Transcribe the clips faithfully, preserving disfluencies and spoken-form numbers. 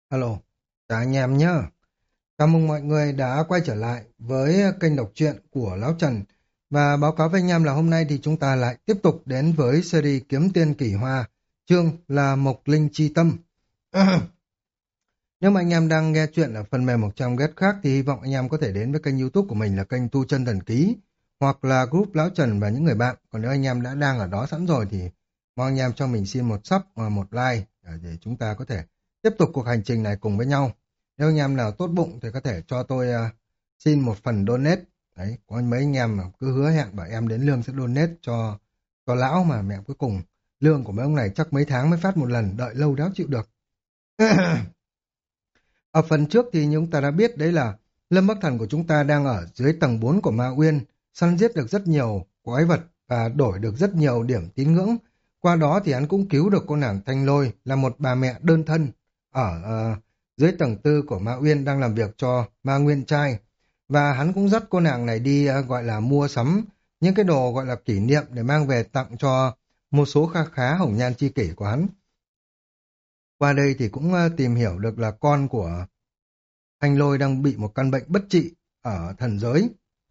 Alo, chào anh em nhé. Chào mừng mọi người đã quay trở lại với kênh đọc truyện của Lão Trần. Và báo cáo với anh em là hôm nay thì chúng ta lại tiếp tục đến với series Kiếm Tiên Kỳ Hoa, chương là Mộc Linh Chi Tâm. Nếu mà anh em đang nghe chuyện ở phần mềm một trong ghét khác thì hy vọng anh em có thể đến với kênh YouTube của mình là kênh Tu Chân Thần Ký hoặc là group Lão Trần và những người bạn. Còn nếu anh em đã đang ở đó sẵn rồi thì mong anh em cho mình xin một sub và một like để để chúng ta có thể tiếp tục cuộc hành trình này cùng với nhau. Nếu anh em nào tốt bụng thì có thể cho tôi uh, xin một phần donate. Đấy, có mấy anh em mà cứ hứa hẹn bảo em đến lương sẽ donate cho cho lão mà mẹ cuối cùng lương của mấy ông này chắc mấy tháng mới phát một lần, đợi lâu đéo chịu được. Ở phần trước thì chúng ta đã biết đấy là Lâm Bắc Thần của chúng ta đang ở dưới tầng bốn của Ma Uyên, săn giết được rất nhiều quái vật và đổi được rất nhiều điểm tín ngưỡng. Qua đó thì hắn cũng cứu được cô nàng Thanh Lôi là một bà mẹ đơn thân ở ờ, dưới tầng tư của Ma Uyên đang làm việc cho Ma Nguyên Trai. Và hắn cũng dắt cô nàng này đi ờ, gọi là mua sắm những cái đồ gọi là kỷ niệm để mang về tặng cho một số kha khá hồng nhan chi kỷ của hắn. Qua đây thì cũng ờ, tìm hiểu được là con của Thanh Lôi đang bị một căn bệnh bất trị ở thần giới.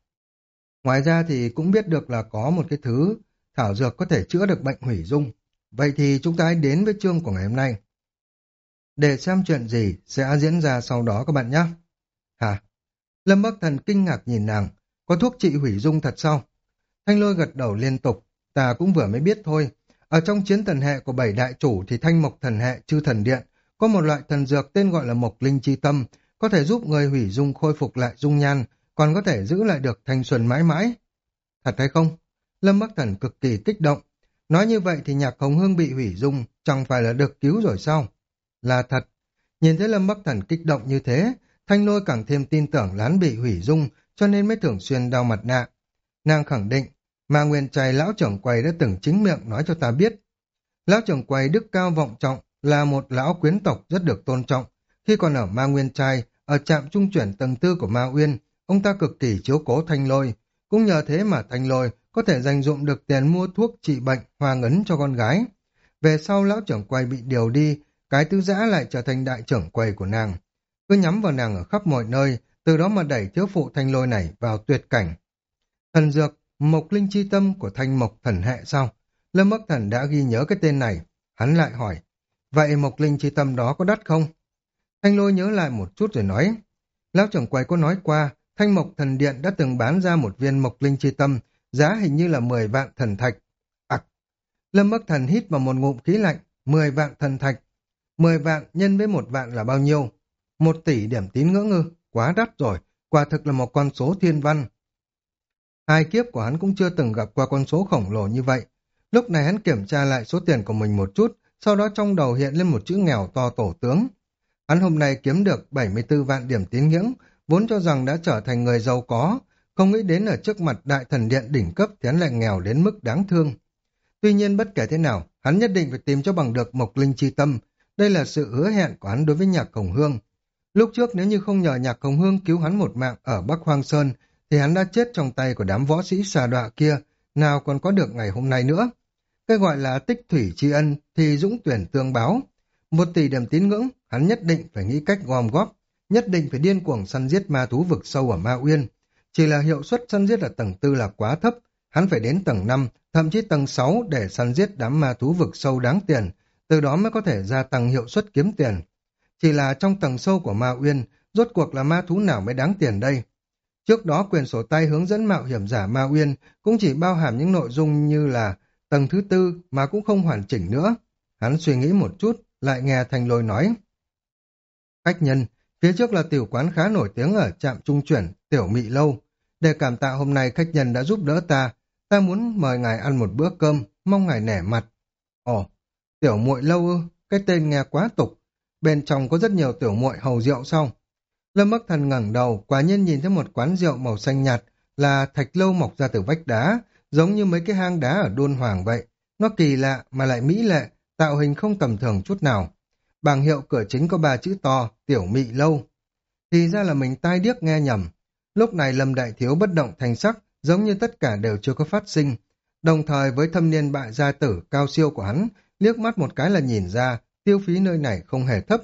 Ngoài ra thì cũng biết được là có một cái thứ thảo dược có thể chữa được bệnh hủy dung. Vậy thì chúng ta hãy đến với chương của ngày hôm nay. Để xem chuyện gì sẽ diễn ra sau đó các bạn nhé. Hả? Lâm Bắc Thần kinh ngạc nhìn nàng. Có thuốc trị hủy dung thật sao? Thanh Lôi gật đầu liên tục. Ta cũng vừa mới biết thôi. Ở trong chiến thần hệ của bảy đại chủ thì thanh mộc thần hệ chư thần điện có một loại thần dược tên gọi là mộc linh chi tâm, có thể giúp người hủy dung khôi phục lại dung nhan, còn có thể giữ lại được thanh xuân mãi mãi. Thật hay không? Lâm Bắc Thần cực kỳ kích động. Nói như vậy thì nhạc Hồng Hương bị hủy dung chẳng phải là được cứu rồi sao? Là thật. Nhìn thấy Lâm Bắc Thần kích động như thế, Thanh Lôi càng thêm tin tưởng là hắn bị hủy dung, cho nên mới thường xuyên đeo mặt nạ. Nàng khẳng định, mà Nguyên Trai lão trưởng quầy đã từng chính miệng nói cho ta biết. Lão trưởng quầy đức cao vọng trọng, là một lão quyến tộc rất được tôn trọng. Khi còn ở Ma Nguyên Trai, ở trạm trung chuyển tầng tư của Ma Uyên, ông ta cực kỳ chiếu cố Thanh Lôi. Cũng nhờ thế mà Thanh Lôi có thể dành dụm được tiền mua thuốc trị bệnh hoa ngấn cho con gái. Về sau lão trưởng quầy bị điều đi, cái tứ giã lại trở thành đại trưởng quầy của nàng. Cứ nhắm vào nàng ở khắp mọi nơi, từ đó mà đẩy thiếu phụ Thanh Lôi này vào tuyệt cảnh. Thần dược, Mộc Linh Chi Tâm của Thanh Mộc thần hệ sao? Lâm Bắc Thần đã ghi nhớ cái tên này. Hắn lại hỏi, vậy Mộc Linh Chi Tâm đó có đắt không? Thanh Lôi nhớ lại một chút rồi nói, lão trưởng quầy có nói qua, Thanh Mộc Thần Điện đã từng bán ra một viên Mộc Linh Chi Tâm, giá hình như là mười vạn thần thạch. Ặc! Lâm Bắc Thần hít vào một ngụm khí lạnh, mười vạn thần thạch. mười vạn nhân với một vạn là bao nhiêu? Một tỷ điểm tín ngưỡng ư? Quá đắt rồi, quả thực là một con số thiên văn. Hai kiếp của hắn cũng chưa từng gặp qua con số khổng lồ như vậy. Lúc này hắn kiểm tra lại số tiền của mình một chút, sau đó trong đầu hiện lên một chữ nghèo to tổ tướng. Hắn hôm nay kiếm được bảy mươi tư vạn điểm tín ngưỡng, vốn cho rằng đã trở thành người giàu có, không nghĩ đến ở trước mặt đại thần điện đỉnh cấp thì hắn lại nghèo đến mức đáng thương. Tuy nhiên bất kể thế nào, hắn nhất định phải tìm cho bằng được Mộc Linh Chi Tâm. Đây là sự hứa hẹn của hắn đối với Nhạc Hồng Hương. Lúc trước nếu như không nhờ Nhạc Hồng Hương cứu hắn một mạng ở Bắc Hoang Sơn, thì hắn đã chết trong tay của đám võ sĩ xà đọa kia, nào còn có được ngày hôm nay nữa. Cái gọi là tích thủy tri ân thì dũng tuyển tương báo. Một tỷ điểm tín ngưỡng, hắn nhất định phải nghĩ cách gom góp, nhất định phải điên cuồng săn giết ma thú vực sâu ở Ma Uyên. Chỉ là hiệu suất săn giết ở tầng tư là quá thấp, hắn phải đến tầng năm, thậm chí tầng sáu để săn giết đám ma thú vực sâu đáng tiền, từ đó mới có thể gia tăng hiệu suất kiếm tiền. Chỉ là trong tầng sâu của Ma Uyên, rốt cuộc là ma thú nào mới đáng tiền đây? Trước đó quyền sổ tay hướng dẫn mạo hiểm giả Ma Uyên cũng chỉ bao hàm những nội dung như là tầng thứ tư mà cũng không hoàn chỉnh nữa. Hắn suy nghĩ một chút, lại nghe Thanh Lôi nói. Khách nhân, phía trước là tiểu quán khá nổi tiếng ở trạm trung chuyển, Tiểu Mị Lâu. Để cảm tạ hôm nay khách nhân đã giúp đỡ ta, ta muốn mời ngài ăn một bữa cơm, mong ngài nể mặt. Ồ, Tiểu Muội Lâu ư, cái tên nghe quá tục. Bên trong có rất nhiều tiểu muội hầu rượu sao? Lâm Bắc Thần ngẩng đầu, quả nhiên nhìn thấy một quán rượu màu xanh nhạt là thạch lâu mọc ra từ vách đá, giống như mấy cái hang đá ở Đôn Hoàng vậy. Nó kỳ lạ mà lại mỹ lệ, tạo hình không tầm thường chút nào. Bảng hiệu cửa chính có ba chữ to, Tiểu Mị Lâu. Thì ra là mình tai điếc nghe nhầm. Lúc này Lâm Đại Thiếu bất động thành sắc, giống như tất cả đều chưa có phát sinh. Đồng thời với thâm niên bại gia tử cao siêu của hắn, liếc mắt một cái là nhìn ra, tiêu phí nơi này không hề thấp.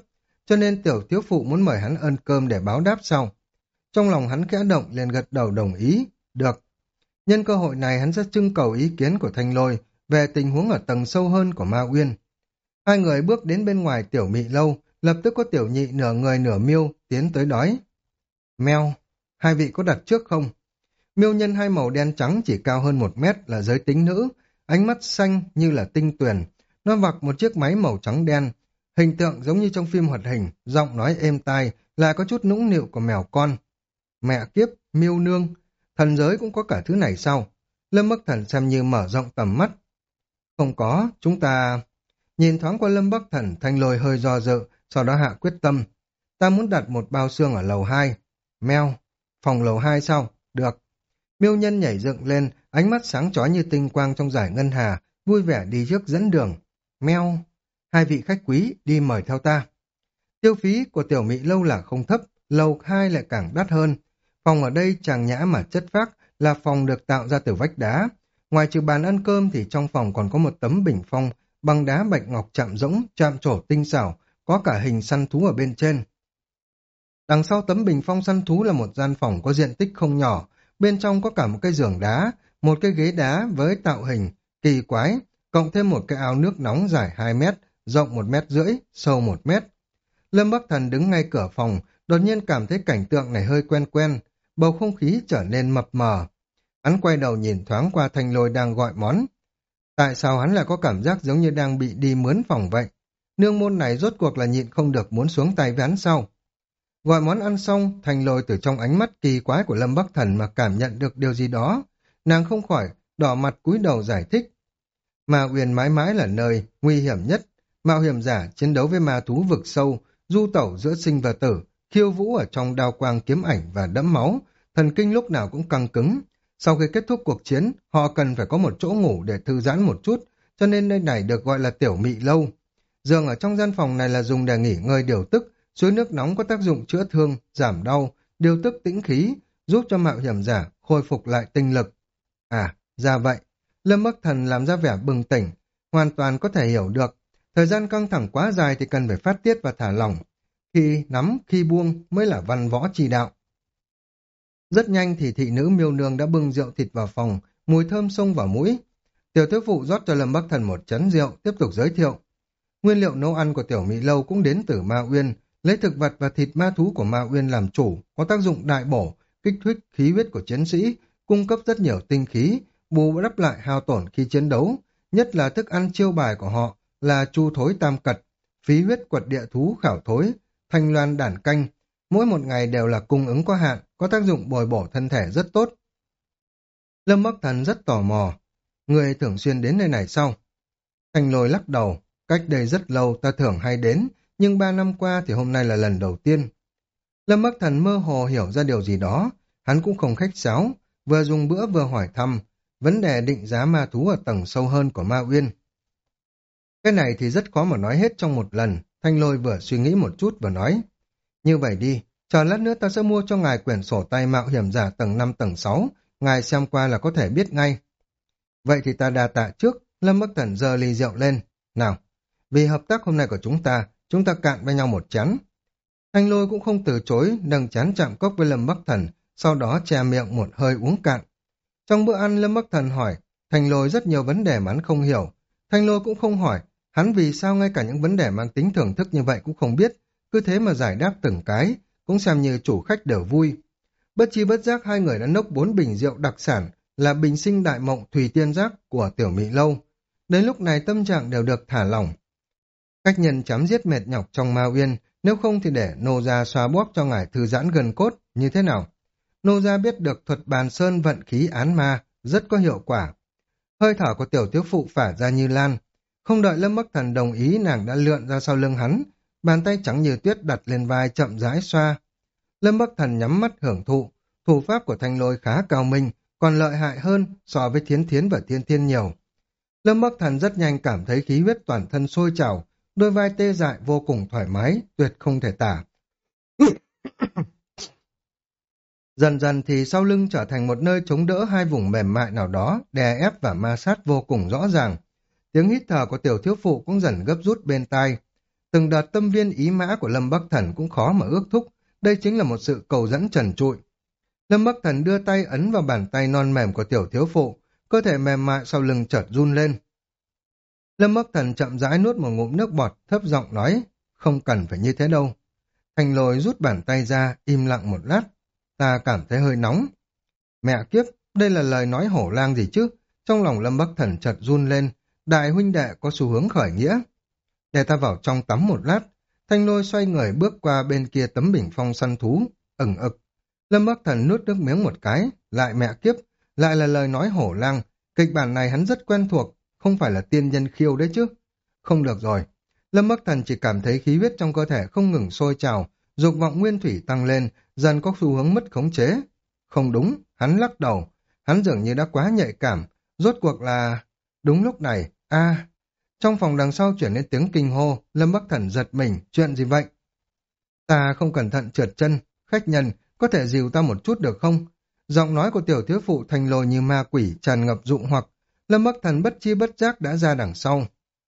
cho nên tiểu thiếu phụ muốn mời hắn ăn cơm để báo đáp sau. Trong lòng hắn khẽ động liền gật đầu đồng ý. Được. Nhân cơ hội này hắn sẽ trưng cầu ý kiến của Thanh Lôi về tình huống ở tầng sâu hơn của Ma Uyên. Hai người bước đến bên ngoài tiểu mị lâu, lập tức có tiểu nhị nửa người nửa miêu tiến tới đói. Mèo, hai vị có đặt trước không? Miêu nhân hai màu đen trắng chỉ cao hơn một mét là giới tính nữ, ánh mắt xanh như là tinh tuyền. Nó mặc một chiếc máy màu trắng đen, hình tượng giống như trong phim hoạt hình, giọng nói êm tai, lại có chút nũng nịu của mèo con. Mẹ kiếp, miêu nương, thần giới cũng có cả thứ này sao? Lâm Bắc Thần xem như mở rộng tầm mắt. Không có, chúng ta... Nhìn thoáng qua Lâm Bắc Thần, Thanh Lôi hơi do dự, sau đó hạ quyết tâm. Ta muốn đặt một bao xương ở lầu hai. Mèo, phòng lầu hai sao? Được. Miêu nhân nhảy dựng lên, ánh mắt sáng chói như tinh quang trong giải ngân hà, vui vẻ đi trước dẫn đường. Mèo, hai vị khách quý, đi mời theo ta. Tiêu phí của tiểu mỹ lâu là không thấp, lầu hai lại càng đắt hơn. Phòng ở đây chàng nhã mà chất phác, là phòng được tạo ra từ vách đá. Ngoài trừ bàn ăn cơm thì trong phòng còn có một tấm bình phong bằng đá bạch ngọc chạm rỗng, chạm trổ tinh xảo, có cả hình săn thú ở bên trên. Đằng sau tấm bình phong săn thú là một gian phòng có diện tích không nhỏ, bên trong có cả một cái giường đá, một cái ghế đá với tạo hình kỳ quái, cộng thêm một cái ao nước nóng dài hai mét, rộng một mét rưỡi, sâu một mét. Lâm Bắc Thần đứng ngay cửa phòng, đột nhiên cảm thấy cảnh tượng này hơi quen quen, bầu không khí trở nên mập mờ. Hắn quay đầu nhìn thoáng qua Thanh Lôi đang gọi món. Tại sao hắn lại có cảm giác giống như đang bị đi mướn phòng vậy? Nương môn này rốt cuộc là nhịn không được muốn xuống tay với hắn sau. Gọi món ăn xong, Thanh Lôi từ trong ánh mắt kỳ quái của Lâm Bắc Thần mà cảm nhận được điều gì đó. Nàng không khỏi đỏ mặt cúi đầu giải thích. Ma Uyên mãi mãi là nơi nguy hiểm nhất. Mạo hiểm giả chiến đấu với ma thú vực sâu, du tẩu giữa sinh và tử, khiêu vũ ở trong đao quang kiếm ảnh và đẫm máu, thần kinh lúc nào cũng căng cứng. Sau khi kết thúc cuộc chiến, họ cần phải có một chỗ ngủ để thư giãn một chút, cho nên nơi này được gọi là tiểu mị lâu. Giường ở trong gian phòng này là dùng để nghỉ ngơi điều tức, suối nước nóng có tác dụng chữa thương, giảm đau, điều tức tĩnh khí, giúp cho mạo hiểm giả khôi phục lại tinh lực. À, ra vậy. Lâm Bắc Thần làm ra vẻ bừng tỉnh, hoàn toàn có thể hiểu được. Thời gian căng thẳng quá dài thì cần phải phát tiết và thả lỏng. Khi nắm, khi buông mới là văn võ chi đạo. Rất nhanh thì thị nữ miêu nương đã bưng rượu thịt vào phòng, mùi thơm xông vào mũi. Tiểu thiếu phụ rót cho Lâm Bắc Thần một chén rượu, tiếp tục giới thiệu. Nguyên liệu nấu ăn của tiểu mỹ lâu cũng đến từ Ma Uyên, lấy thực vật và thịt ma thú của Ma Uyên làm chủ, có tác dụng đại bổ, kích thích khí huyết của chiến sĩ, cung cấp rất nhiều tinh khí, bù đắp lại hao tổn khi chiến đấu, nhất là thức ăn chiêu bài của họ là chu thối tam cật, phí huyết quật địa thú khảo thối, thanh loan đản canh, mỗi một ngày đều là cung ứng có hạn, có tác dụng bồi bổ thân thể rất tốt. Lâm Bắc Thần rất tò mò, người thường xuyên đến nơi này sao? Thanh Lôi lắc đầu, cách đây rất lâu ta thường hay đến, nhưng ba năm qua thì hôm nay là lần đầu tiên. Lâm Bắc Thần mơ hồ hiểu ra điều gì đó, hắn cũng không khách sáo, vừa dùng bữa vừa hỏi thăm, vấn đề định giá ma thú ở tầng sâu hơn của Ma Uyên. Cái này thì rất khó mà nói hết trong một lần, Thanh Lôi vừa suy nghĩ một chút vừa nói. Như vậy đi, chờ lát nữa ta sẽ mua cho ngài quyển sổ tay mạo hiểm giả tầng năm tầng sáu, ngài xem qua là có thể biết ngay. Vậy thì ta đà tạ trước, Lâm Bắc Thần giơ ly rượu lên. Nào, vì hợp tác hôm nay của chúng ta, chúng ta cạn với nhau một chén. Thanh Lôi cũng không từ chối, nâng chén chạm cốc với Lâm Bắc Thần, sau đó che miệng một hơi uống cạn. Trong bữa ăn Lâm Bắc Thần hỏi, Thanh Lôi rất nhiều vấn đề mà hắn không hiểu. Thanh Lôi cũng không hỏi, hắn vì sao ngay cả những vấn đề mang tính thưởng thức như vậy cũng không biết, cứ thế mà giải đáp từng cái, cũng xem như chủ khách đều vui. Bất chi bất giác hai người đã nốc bốn bình rượu đặc sản là bình sinh đại mộng thủy tiên giác của tiểu mỹ lâu. Đến lúc này tâm trạng đều được thả lỏng. Cách nhân chém giết mệt nhọc trong Ma Uyên, nếu không thì để nô gia xoa bóp cho ngài thư giãn gần cốt, như thế nào? Nô gia biết được thuật bàn sơn vận khí án ma, rất có hiệu quả. Hơi thở của tiểu thiếu phụ phả ra như lan. Không đợi Lâm Bắc Thần đồng ý, nàng đã lượn ra sau lưng hắn, bàn tay trắng như tuyết đặt lên vai chậm rãi xoa. Lâm Bắc Thần nhắm mắt hưởng thụ, thủ pháp của Thanh Lôi khá cao minh, còn lợi hại hơn so với Thiến Thiến và Thiên Thiên nhiều. Lâm Bắc Thần rất nhanh cảm thấy khí huyết toàn thân sôi trào, đôi vai tê dại vô cùng thoải mái, tuyệt không thể tả. Dần dần thì sau lưng trở thành một nơi chống đỡ hai vùng mềm mại nào đó, đè ép và ma sát vô cùng rõ ràng. Tiếng hít thở của tiểu thiếu phụ cũng dần gấp rút bên tai. Từng đợt tâm viên ý mã của Lâm Bắc Thần cũng khó mà ước thúc, đây chính là một sự cầu dẫn trần trụi. Lâm Bắc Thần đưa tay ấn vào bàn tay non mềm của tiểu thiếu phụ, cơ thể mềm mại sau lưng chợt run lên. Lâm Bắc Thần chậm rãi nuốt một ngụm nước bọt, thấp giọng nói, không cần phải như thế đâu. Thành Lôi rút bàn tay ra, im lặng một lát. Ta cảm thấy hơi nóng. Mẹ kiếp, đây là lời nói hổ lang gì chứ? Trong lòng Lâm Bắc Thần chợt run lên, đại huynh đệ có xu hướng khởi nghĩa. Để ta vào trong tắm một lát. Thanh Lôi xoay người bước qua bên kia tấm bình phong săn thú, ửng ực. Lâm Bắc Thần nuốt nước miếng một cái, lại mẹ kiếp, lại là lời nói hổ lang. Kịch bản này hắn rất quen thuộc, không phải là tiên nhân khiêu đấy chứ. Không được rồi. Lâm Bắc Thần chỉ cảm thấy khí huyết trong cơ thể không ngừng sôi trào, dục vọng nguyên thủy tăng lên, dần có xu hướng mất khống chế. Không đúng, hắn lắc đầu, hắn dường như đã quá nhạy cảm, rốt cuộc là... Đúng lúc này, a trong phòng đằng sau chuyển đến tiếng kinh hô, Lâm Bắc Thần giật mình, chuyện gì vậy? Ta không cẩn thận trượt chân, khách nhân, có thể dìu ta một chút được không? Giọng nói của tiểu thiếu phụ Thành Lôi như ma quỷ tràn ngập dụ hoặc, Lâm Bắc Thần bất chi bất giác đã ra đằng sau.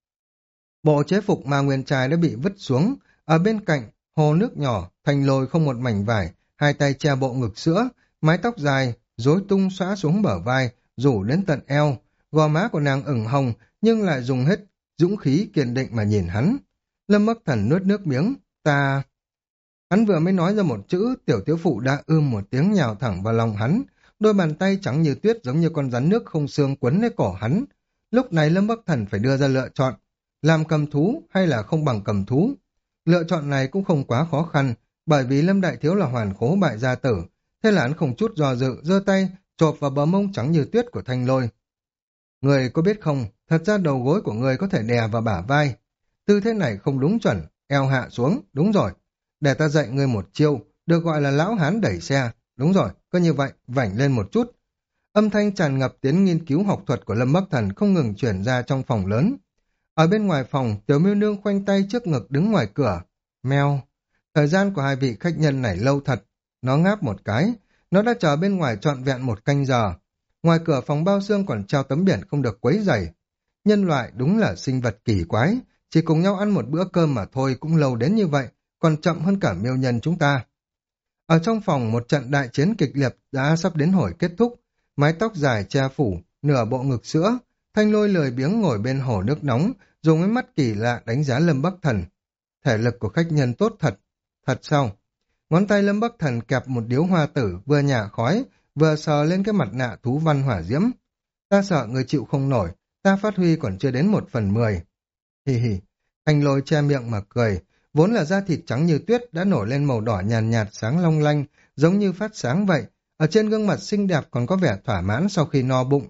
Bộ chế phục ma nguyên trai đã bị vứt xuống, ở bên cạnh, hồ nước nhỏ, Thành Lôi không một mảnh vải, hai tay che bộ ngực sữa, mái tóc dài, rối tung xõa xuống bờ vai, rủ đến tận eo, gò má của nàng ửng hồng, nhưng lại dùng hết dũng khí kiên định mà nhìn hắn. Lâm Bắc Thần nuốt nước miếng, ta... Hắn vừa mới nói ra một chữ, tiểu thiếu phụ đã ưm một tiếng nhào thẳng vào lòng hắn, đôi bàn tay trắng như tuyết giống như con rắn nước không xương quấn lấy cổ hắn. Lúc này Lâm Bắc Thần phải đưa ra lựa chọn, làm cầm thú hay là không bằng cầm thú. Lựa chọn này cũng không quá khó khăn, bởi vì Lâm Đại Thiếu là hoàn khố bại gia tử, thế là hắn không chút do dự, giơ tay, chộp vào bờ mông trắng như tuyết của Thanh Lôi. Người có biết không, thật ra đầu gối của người có thể đè vào bả vai. Tư thế này không đúng chuẩn, eo hạ xuống, đúng rồi. Để ta dạy ngươi một chiêu, được gọi là lão hán đẩy xe. Đúng rồi, cứ như vậy, vảnh lên một chút. Âm thanh tràn ngập tiếng nghiên cứu học thuật của Lâm Bắc Thần không ngừng chuyển ra trong phòng lớn. Ở bên ngoài phòng, Tiểu Miêu Nương khoanh tay trước ngực đứng ngoài cửa. Mèo, thời gian của hai vị khách nhân này lâu thật. Nó ngáp một cái, nó đã chờ bên ngoài trọn vẹn một canh giờ. Ngoài cửa phòng bao xương còn treo tấm biển không được quấy rầy. Nhân loại đúng là sinh vật kỳ quái, chỉ cùng nhau ăn một bữa cơm mà thôi cũng lâu đến như vậy, còn chậm hơn cả miêu nhân chúng ta. Ở trong phòng một trận đại chiến kịch liệt đã sắp đến hồi kết thúc, mái tóc dài che phủ, nửa bộ ngực sữa, Thanh Lôi lười biếng ngồi bên hồ nước nóng, dùng ánh mắt kỳ lạ đánh giá Lâm Bắc Thần. Thể lực của khách nhân tốt thật, thật sao? Ngón tay Lâm Bắc Thần kẹp một điếu hoa tử vừa nhả khói, vừa sờ lên cái mặt nạ thú văn hỏa diễm. Ta sợ người chịu không nổi, ta phát huy còn chưa đến một phần mười. Hì hì, Thanh Lôi che miệng mà cười, vốn là da thịt trắng như tuyết đã nổi lên màu đỏ nhàn nhạt, nhạt sáng long lanh, giống như phát sáng vậy. Ở trên gương mặt xinh đẹp còn có vẻ thỏa mãn sau khi no bụng.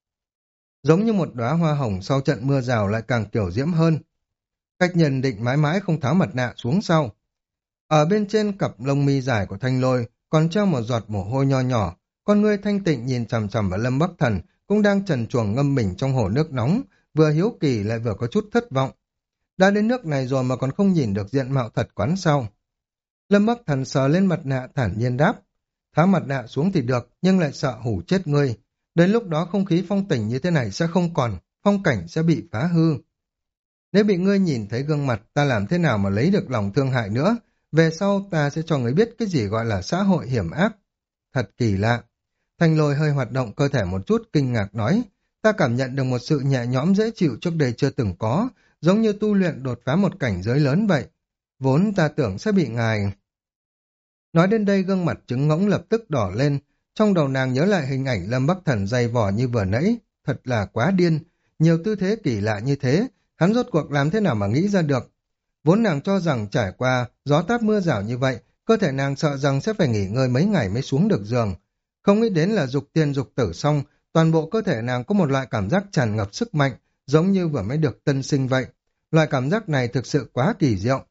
Giống như một đóa hoa hồng sau trận mưa rào lại càng kiểu diễm hơn. Khách nhân định mãi mãi không tháo mặt nạ xuống sau. Ở bên trên cặp lông mi dài của Thanh Lôi còn treo một giọt mồ hôi nho nhỏ, con ngươi thanh tịnh nhìn chằm chằm vào Lâm Bắc Thần cũng đang trần truồng ngâm mình trong hồ nước nóng, vừa hiếu kỳ lại vừa có chút thất vọng. Đã đến nước này rồi mà còn không nhìn được diện mạo thật quán sau. Lâm Bắc Thần sờ lên mặt nạ thản nhiên đáp, tháo mặt nạ xuống thì được, nhưng lại sợ hủ chết ngươi. Đến lúc đó không khí phong tỉnh như thế này sẽ không còn, phong cảnh sẽ bị phá hư. Nếu bị ngươi nhìn thấy gương mặt, ta làm thế nào mà lấy được lòng thương hại nữa? Về sau ta sẽ cho ngươi biết cái gì gọi là xã hội hiểm ác. Thật kỳ lạ. Thanh Lôi hơi hoạt động cơ thể một chút kinh ngạc nói, ta cảm nhận được một sự nhẹ nhõm dễ chịu trước đây chưa từng có, giống như tu luyện đột phá một cảnh giới lớn vậy. Vốn ta tưởng sẽ bị ngài... Nói đến đây gương mặt trứng ngỗng lập tức đỏ lên, trong đầu nàng nhớ lại hình ảnh Lâm Bắc Thần dày vỏ như vừa nãy, thật là quá điên, nhiều tư thế kỳ lạ như thế, hắn rốt cuộc làm thế nào mà nghĩ ra được. Vốn nàng cho rằng trải qua gió táp mưa rào như vậy, cơ thể nàng sợ rằng sẽ phải nghỉ ngơi mấy ngày mới xuống được giường. Không nghĩ đến là dục tiên dục tử xong, toàn bộ cơ thể nàng có một loại cảm giác tràn ngập sức mạnh, giống như vừa mới được tân sinh vậy. Loại cảm giác này thực sự quá kỳ diệu.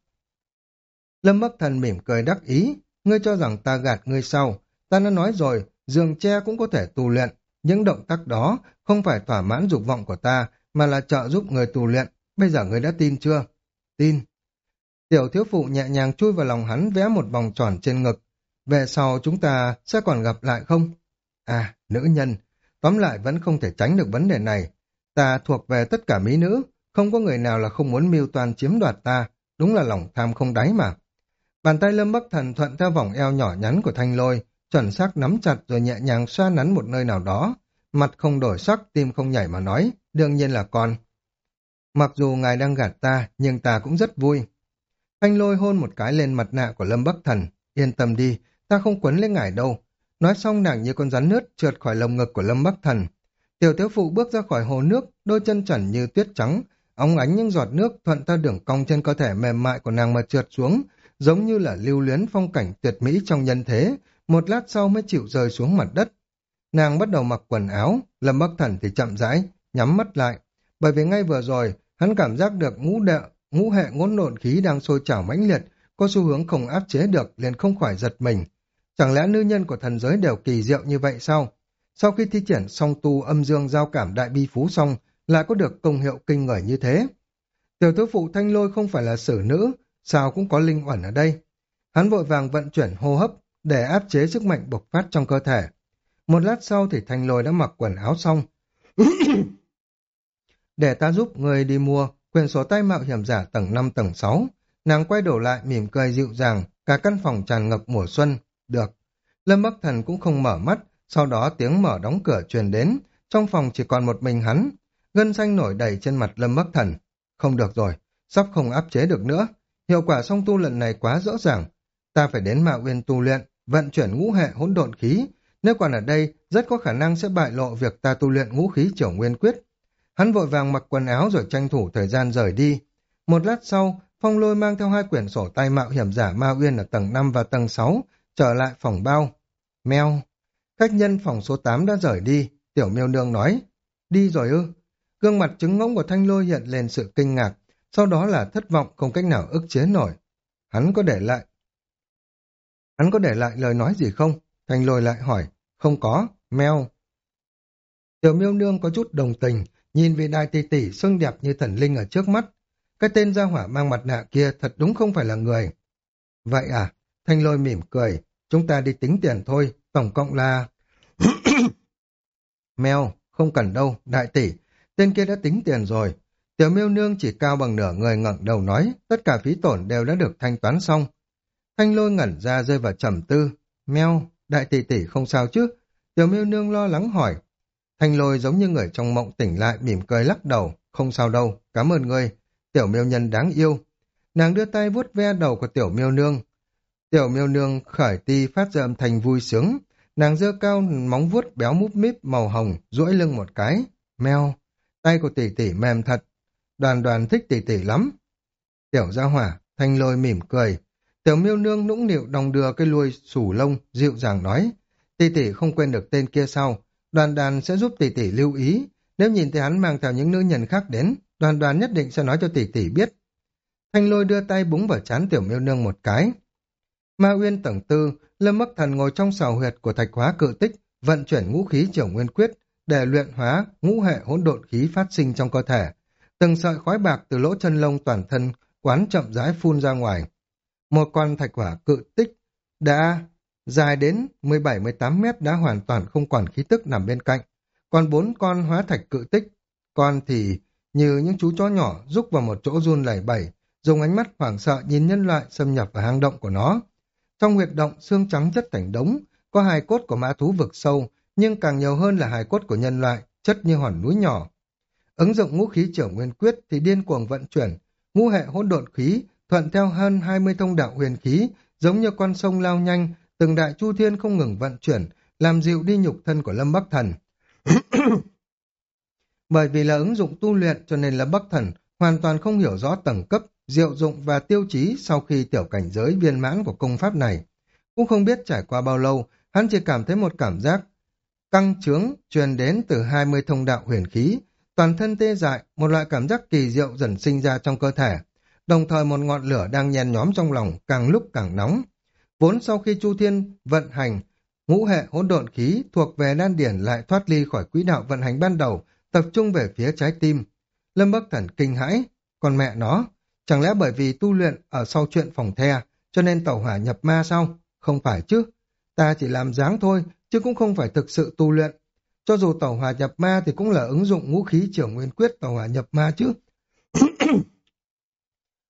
Lâm Bắc Thần mỉm cười đắc ý, ngươi cho rằng ta gạt ngươi sau, ta đã nói rồi, giường tre cũng có thể tu luyện, những động tác đó không phải thỏa mãn dục vọng của ta, mà là trợ giúp người tu luyện, bây giờ ngươi đã tin chưa? Tin. Tiểu thiếu phụ nhẹ nhàng chui vào lòng hắn vẽ một vòng tròn trên ngực, về sau chúng ta sẽ còn gặp lại không? À, nữ nhân, tóm lại vẫn không thể tránh được vấn đề này, ta thuộc về tất cả mỹ nữ, không có người nào là không muốn mưu toan chiếm đoạt ta, đúng là lòng tham không đáy mà. Bàn tay Lâm Bắc Thần thuận theo vòng eo nhỏ nhắn của Thanh Lôi, chuẩn xác nắm chặt rồi nhẹ nhàng xoa nắn một nơi nào đó. Mặt không đổi sắc, tim không nhảy mà nói, đương nhiên là con. Mặc dù ngài đang gạt ta, nhưng ta cũng rất vui. Thanh Lôi hôn một cái lên mặt nạ của Lâm Bắc Thần, yên tâm đi, ta không quấn lấy ngài đâu. Nói xong nàng như con rắn nước trượt khỏi lồng ngực của Lâm Bắc Thần. Tiểu thiếu phụ bước ra khỏi hồ nước, đôi chân trần như tuyết trắng, óng ánh những giọt nước thuận theo đường cong trên cơ thể mềm mại của nàng mà trượt xuống, giống như là lưu luyến phong cảnh tuyệt mỹ trong nhân thế, một lát sau mới chịu rơi xuống mặt đất. Nàng bắt đầu mặc quần áo, Lâm Bắc Thần thì chậm rãi, nhắm mắt lại, bởi vì ngay vừa rồi, hắn cảm giác được ngũ đệ, ngũ hệ ngỗn độn khí đang sôi trào mãnh liệt, có xu hướng không áp chế được, liền không khỏi giật mình. Chẳng lẽ nữ nhân của thần giới đều kỳ diệu như vậy sao? Sau khi thi triển song tu âm dương giao cảm đại bi phú xong, lại có được công hiệu kinh người như thế. Tiểu thiếu phụ Thanh Lôi không phải là sử nữ, sao cũng có linh uẩn ở đây. Hắn vội vàng vận chuyển hô hấp để áp chế sức mạnh bộc phát trong cơ thể. Một lát sau thì Thanh Lôi đã mặc quần áo xong. Để ta giúp người đi mua quyền sổ tay mạo hiểm giả tầng năm tầng sáu. Nàng quay đổ lại mỉm cười dịu dàng, cả căn phòng tràn ngập mùa xuân. Được. Lâm Bắc Thần cũng không mở mắt, sau đó tiếng mở đóng cửa truyền đến, trong phòng chỉ còn một mình hắn. Gân xanh nổi đầy trên mặt Lâm Bắc Thần. Không được rồi, sắp không áp chế được nữa. Hiệu quả song tu lần này quá rõ ràng. Ta phải đến Mạo Uyên tu luyện, vận chuyển ngũ hệ hỗn độn khí. Nếu còn ở đây, rất có khả năng sẽ bại lộ việc ta tu luyện ngũ khí Triểu Nguyên Quyết. Hắn vội vàng mặc quần áo rồi tranh thủ thời gian rời đi. Một lát sau, Phong Lôi mang theo hai quyển sổ tay mạo hiểm giả Ma Uyên ở tầng năm và tầng sáu, trở lại phòng bao. Mèo. Khách nhân phòng số tám đã rời đi, Tiểu Miêu Nương nói. Đi rồi ư? Gương mặt trứng ngỗng của Thanh Lôi hiện lên sự kinh ngạc, sau đó là thất vọng không cách nào ức chế nổi. Hắn có để lại. Hắn có để lại lời nói gì không? Thanh Lôi lại hỏi. Không có, mèo. Tiểu Miêu Nương có chút đồng tình, nhìn vị đại tỷ tỷ xinh đẹp như thần linh ở trước mắt. Cái tên gia hỏa mang mặt nạ kia thật đúng không phải là người. Vậy à? Thanh Lôi mỉm cười. Chúng ta đi tính tiền thôi, tổng cộng là... Mèo, không cần đâu, đại tỷ. Tên kia đã tính tiền rồi. Tiểu Miêu Nương chỉ cao bằng nửa người ngẩng đầu nói, tất cả phí tổn đều đã được thanh toán xong. Thanh Lôi ngẩn ra rơi vào trầm tư. Mèo, đại tỷ tỷ không sao chứ? Tiểu Miêu Nương lo lắng hỏi. Thanh Lôi giống như người trong mộng tỉnh lại mỉm cười lắc đầu. Không sao đâu, cảm ơn ngươi. Tiểu Miêu Nhân đáng yêu. Nàng đưa tay vuốt ve đầu của Tiểu Miêu Nương. Tiểu Miêu Nương khởi ti phát ra âm thanh vui sướng. Nàng giơ cao móng vuốt béo múp míp màu hồng, duỗi lưng một cái. Mèo, tay của tỷ tỷ mềm thật. Đoàn Đoàn thích tỷ tỷ lắm. Tiểu gia hỏa, Thanh Lôi mỉm cười. Tiểu Miêu Nương nũng nịu đong đưa cái đuôi xù lông, dịu dàng nói. Tỷ tỷ không quên được tên kia sao? Đoàn Đoàn sẽ giúp tỷ tỷ lưu ý. Nếu nhìn thấy hắn mang theo những nữ nhân khác đến, Đoàn Đoàn nhất định sẽ nói cho tỷ tỷ biết. Thanh Lôi đưa tay búng vào trán Tiểu Miêu Nương một cái. Ma Uyên tầng tư, Lâm Bắc Thần ngồi trong sào huyệt của thạch hóa cự tích, vận chuyển ngũ khí Triểu Nguyên Quyết để luyện hóa ngũ hệ hỗn độn khí phát sinh trong cơ thể. Từng sợi khói bạc từ lỗ chân lông toàn thân quán chậm rãi phun ra ngoài. Một con thạch hỏa cự tích đã dài đến mười bảy mười tám mét đã hoàn toàn không còn khí tức nằm bên cạnh. Còn bốn con hóa thạch cự tích, con thì như những chú chó nhỏ rúc vào một chỗ run lẩy bẩy, dùng ánh mắt hoảng sợ nhìn nhân loại xâm nhập vào hang động của nó. Trong huyệt động, xương trắng chất thành đống, có hài cốt của mã thú vực sâu, nhưng càng nhiều hơn là hài cốt của nhân loại, chất như hòn núi nhỏ. Ứng dụng ngũ khí Triểu Nguyên Quyết thì điên cuồng vận chuyển, ngũ hệ hỗn độn khí, thuận theo hơn hai mươi thông đạo huyền khí, giống như con sông lao nhanh, từng đại chu thiên không ngừng vận chuyển, làm dịu đi nhục thân của Lâm Bắc Thần. Bởi vì là ứng dụng tu luyện cho nên Lâm Bắc Thần hoàn toàn không hiểu rõ tầng cấp, diệu dụng và tiêu chí sau khi tiểu cảnh giới viên mãn của công pháp này. Cũng không biết trải qua bao lâu, hắn chỉ cảm thấy một cảm giác căng trướng truyền đến từ hai mươi thông đạo huyền khí, toàn thân tê dại, một loại cảm giác kỳ diệu dần sinh ra trong cơ thể. Đồng thời một ngọn lửa đang nhen nhóm trong lòng càng lúc càng nóng. Vốn sau khi Chu Thiên vận hành, ngũ hệ hỗn độn khí thuộc về đan điển lại thoát ly khỏi quỹ đạo vận hành ban đầu, tập trung về phía trái tim. Lâm Bắc Thần kinh hãi, còn mẹ nó, chẳng lẽ bởi vì tu luyện ở sau chuyện phòng the, cho nên tẩu hỏa nhập ma sao? Không phải chứ, ta chỉ làm dáng thôi, chứ cũng không phải thực sự tu luyện. Cho dù tẩu hỏa nhập ma thì cũng là ứng dụng ngũ khí Triểu Nguyên Quyết tẩu hỏa nhập ma chứ.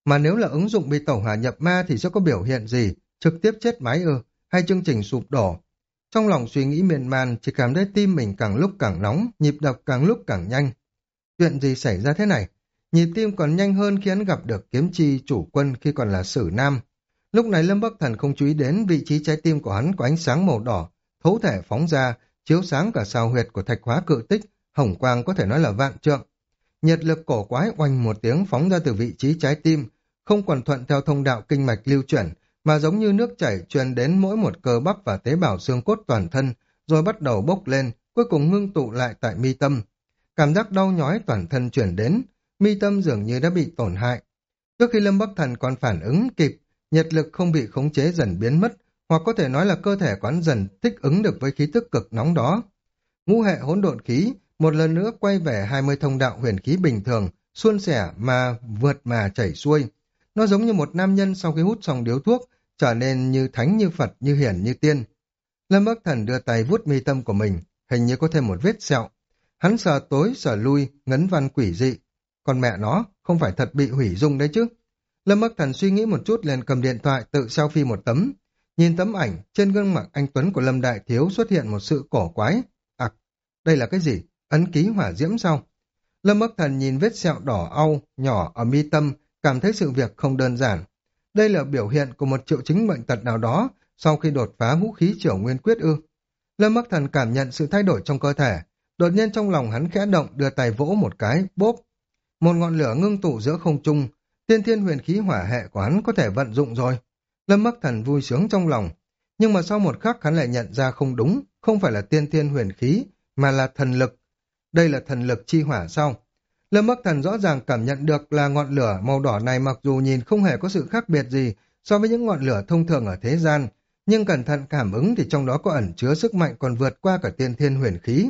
Mà nếu là ứng dụng bị tẩu hỏa nhập ma thì sẽ có biểu hiện gì? Trực tiếp chết máy ư? Hay chương trình sụp đổ? Trong lòng suy nghĩ miên man, chỉ cảm thấy tim mình càng lúc càng nóng, nhịp đập càng lúc càng nhanh. Chuyện gì xảy ra thế này? Nhịp tim còn nhanh hơn khi hắn gặp được kiếm chi chủ quân khi còn là Sử Nam. Lúc này Lâm Bắc Thần không chú ý đến vị trí trái tim của hắn có ánh sáng màu đỏ, thấu thể phóng ra, chiếu sáng cả sao huyệt của thạch hóa cự tích, hồng quang có thể nói là vạn trượng. Nhiệt lực cổ quái oanh một tiếng phóng ra từ vị trí trái tim, không còn thuận theo thông đạo kinh mạch lưu chuyển, mà giống như nước chảy truyền đến mỗi một cơ bắp và tế bào xương cốt toàn thân, rồi bắt đầu bốc lên, cuối cùng ngưng tụ lại tại mi tâm. Cảm giác đau nhói toàn thân chuyển đến, mi tâm dường như đã bị tổn hại. Trước khi Lâm Bắc Thần còn phản ứng kịp, nhiệt lực không bị khống chế dần biến mất, hoặc có thể nói là cơ thể quán dần thích ứng được với khí tức cực nóng đó. Ngũ hệ hỗn độn khí một lần nữa quay về hai mươi thông đạo huyền khí bình thường, suôn sẻ mà vượt mà chảy xuôi. Nó giống như một nam nhân sau khi hút xong điếu thuốc, trở nên như thánh như Phật, như hiển như tiên. Lâm Bắc Thần đưa tay vuốt mi tâm của mình, hình như có thêm một vết sẹo. Hắn sờ tối sờ lui, ngấn văn quỷ dị. Còn mẹ nó, không phải thật bị hủy dung đấy chứ. Lâm Bắc Thần suy nghĩ một chút liền cầm điện thoại tự selfie một tấm. Nhìn tấm ảnh, trên gương mặt anh Tuấn của Lâm Đại Thiếu xuất hiện một sự cổ quái. À, đây là cái gì? Ấn ký hỏa diễm sao? Lâm Bắc Thần nhìn vết sẹo đỏ au, nhỏ ở mi tâm, cảm thấy sự việc không đơn giản. Đây là biểu hiện của một triệu chứng bệnh tật nào đó sau khi đột phá vũ khí triều nguyên quyết ư. Lâm Bắc Thần cảm nhận sự thay đổi trong cơ thể. Đột nhiên trong lòng hắn khẽ động, đưa tay vỗ một cái, bốp. Một ngọn lửa ngưng tụ giữa không trung, tiên thiên huyền khí hỏa hệ của hắn có thể vận dụng rồi. Lâm Bắc Thần vui sướng trong lòng. Nhưng mà sau một khắc hắn lại nhận ra không đúng, không phải là tiên thiên huyền khí, mà là thần lực. Đây là thần lực chi hỏa sao? Lâm Bắc Thần rõ ràng cảm nhận được là ngọn lửa màu đỏ này mặc dù nhìn không hề có sự khác biệt gì so với những ngọn lửa thông thường ở thế gian, nhưng cẩn thận cảm ứng thì trong đó có ẩn chứa sức mạnh còn vượt qua cả tiên thiên huyền khí.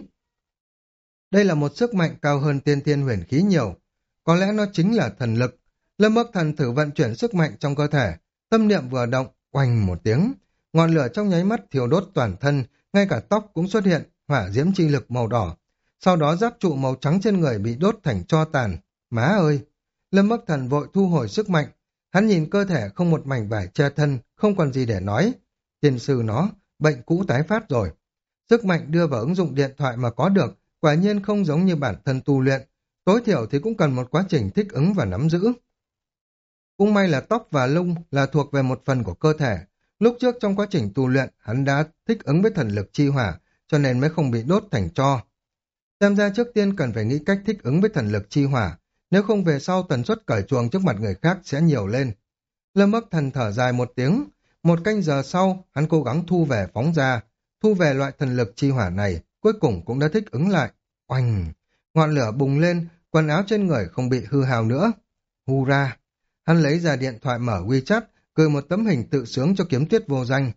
Đây là một sức mạnh cao hơn tiên thiên huyền khí nhiều. Có lẽ nó chính là thần lực. Lâm Bắc Thần thử vận chuyển sức mạnh trong cơ thể, tâm niệm vừa động, oanh một tiếng. Ngọn lửa trong nháy mắt thiêu đốt toàn thân, ngay cả tóc cũng xuất hiện, hỏa diễm chi lực màu đỏ. Sau đó giáp trụ màu trắng trên người bị đốt thành tro tàn. Má ơi! Lâm Bắc Thần vội thu hồi sức mạnh. Hắn nhìn cơ thể không một mảnh vải che thân, không còn gì để nói. Tiên sư nó, bệnh cũ tái phát rồi. Sức mạnh đưa vào ứng dụng điện thoại mà có được, quả nhiên không giống như bản thân tu luyện. Tối thiểu thì cũng cần một quá trình thích ứng và nắm giữ. Cũng may là tóc và lông là thuộc về một phần của cơ thể. Lúc trước trong quá trình tu luyện, hắn đã thích ứng với thần lực chi hỏa, cho nên mới không bị đốt thành tro. Xem ra trước tiên cần phải nghĩ cách thích ứng với thần lực chi hỏa, nếu không về sau tần suất cởi chuồng trước mặt người khác sẽ nhiều lên. Lâm Bắc Thần thở dài một tiếng, một canh giờ sau, hắn cố gắng thu về phóng ra, thu về loại thần lực chi hỏa này, cuối cùng cũng đã thích ứng lại. Oanh! Ngọn lửa bùng lên, quần áo trên người không bị hư hào nữa. Hurra! Hắn lấy ra điện thoại mở WeChat, gửi một tấm hình tự sướng cho Kiếm Tuyết Vô Danh.